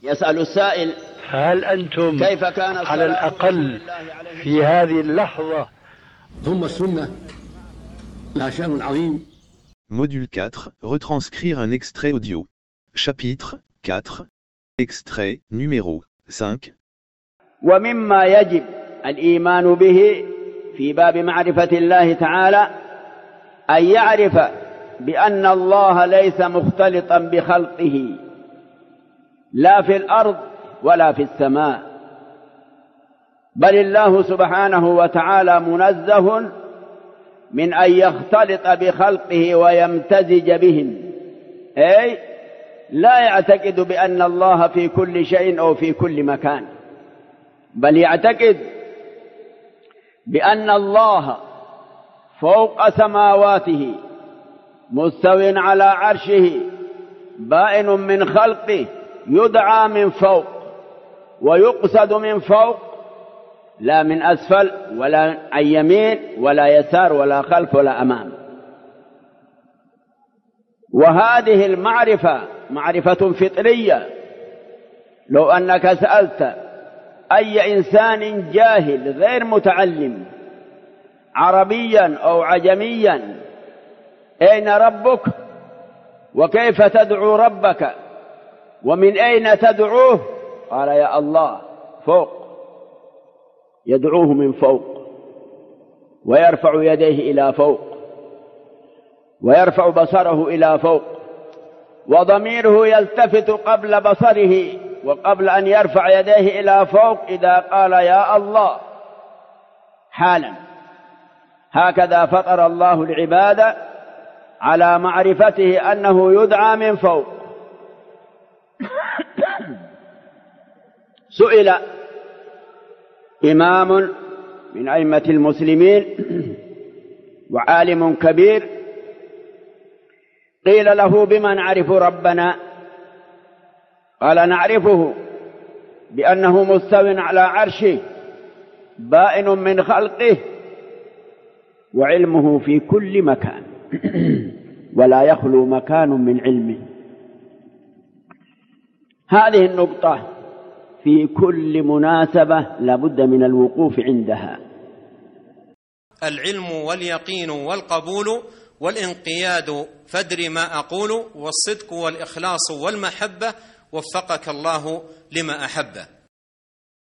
يسأل السائل: هل أنتم كيف كان على الأقل في هذه اللحظة؟ ثم السنة لها شأن عظيم. Module 4, retranscrire un extrait audio. Chapitre 4, extrait numéro 5. ومما يجب الإيمان به في باب معرفة الله تعالى أن يعرف بأن الله ليس مختلطا بخلقه، لا في الأرض ولا في السماء، بل الله سبحانه وتعالى منزه من أن يختلط بخلقه ويمتزج بهم، أي لا يعتقد بأن الله في كل شيء أو في كل مكان، بل يعتقد بأن الله فوق سماواته مستو على عرشه بائن من خلقه، يدعى من فوق ويقصد من فوق، لا من أسفل ولا عن يمين ولا يسار ولا خلف ولا أمام. وهذه المعرفة معرفة فطرية. لو أنك سألت أي إنسان جاهل غير متعلم عربيا أو عجميا: أين ربك؟ وكيف تدعو ربك؟ ومن أين تدعوه؟ قال: يا الله فوق، يدعوه من فوق، ويرفع يديه إلى فوق، ويرفع بصره إلى فوق، وضميره يلتفت قبل بصره وقبل أن يرفع يديه إلى فوق إذا قال يا الله حالا. هكذا فطر الله العباد على معرفته أنه يدعى من فوق. سئل إمام من أئمة المسلمين وعالم كبير، قيل له: بما نعرف ربنا؟ قال: نعرفه بأنه مستو على عرشه بائن من خلقه، وعلمه في كل مكان ولا يخلو مكان من علمه. هذه النقطة في كل مناسبة لابد من الوقوف عندها. العلم واليقين والقبول والانقياد، فادر ما أقول، والصدق والإخلاص والمحبة، وفقك الله لما أحبه.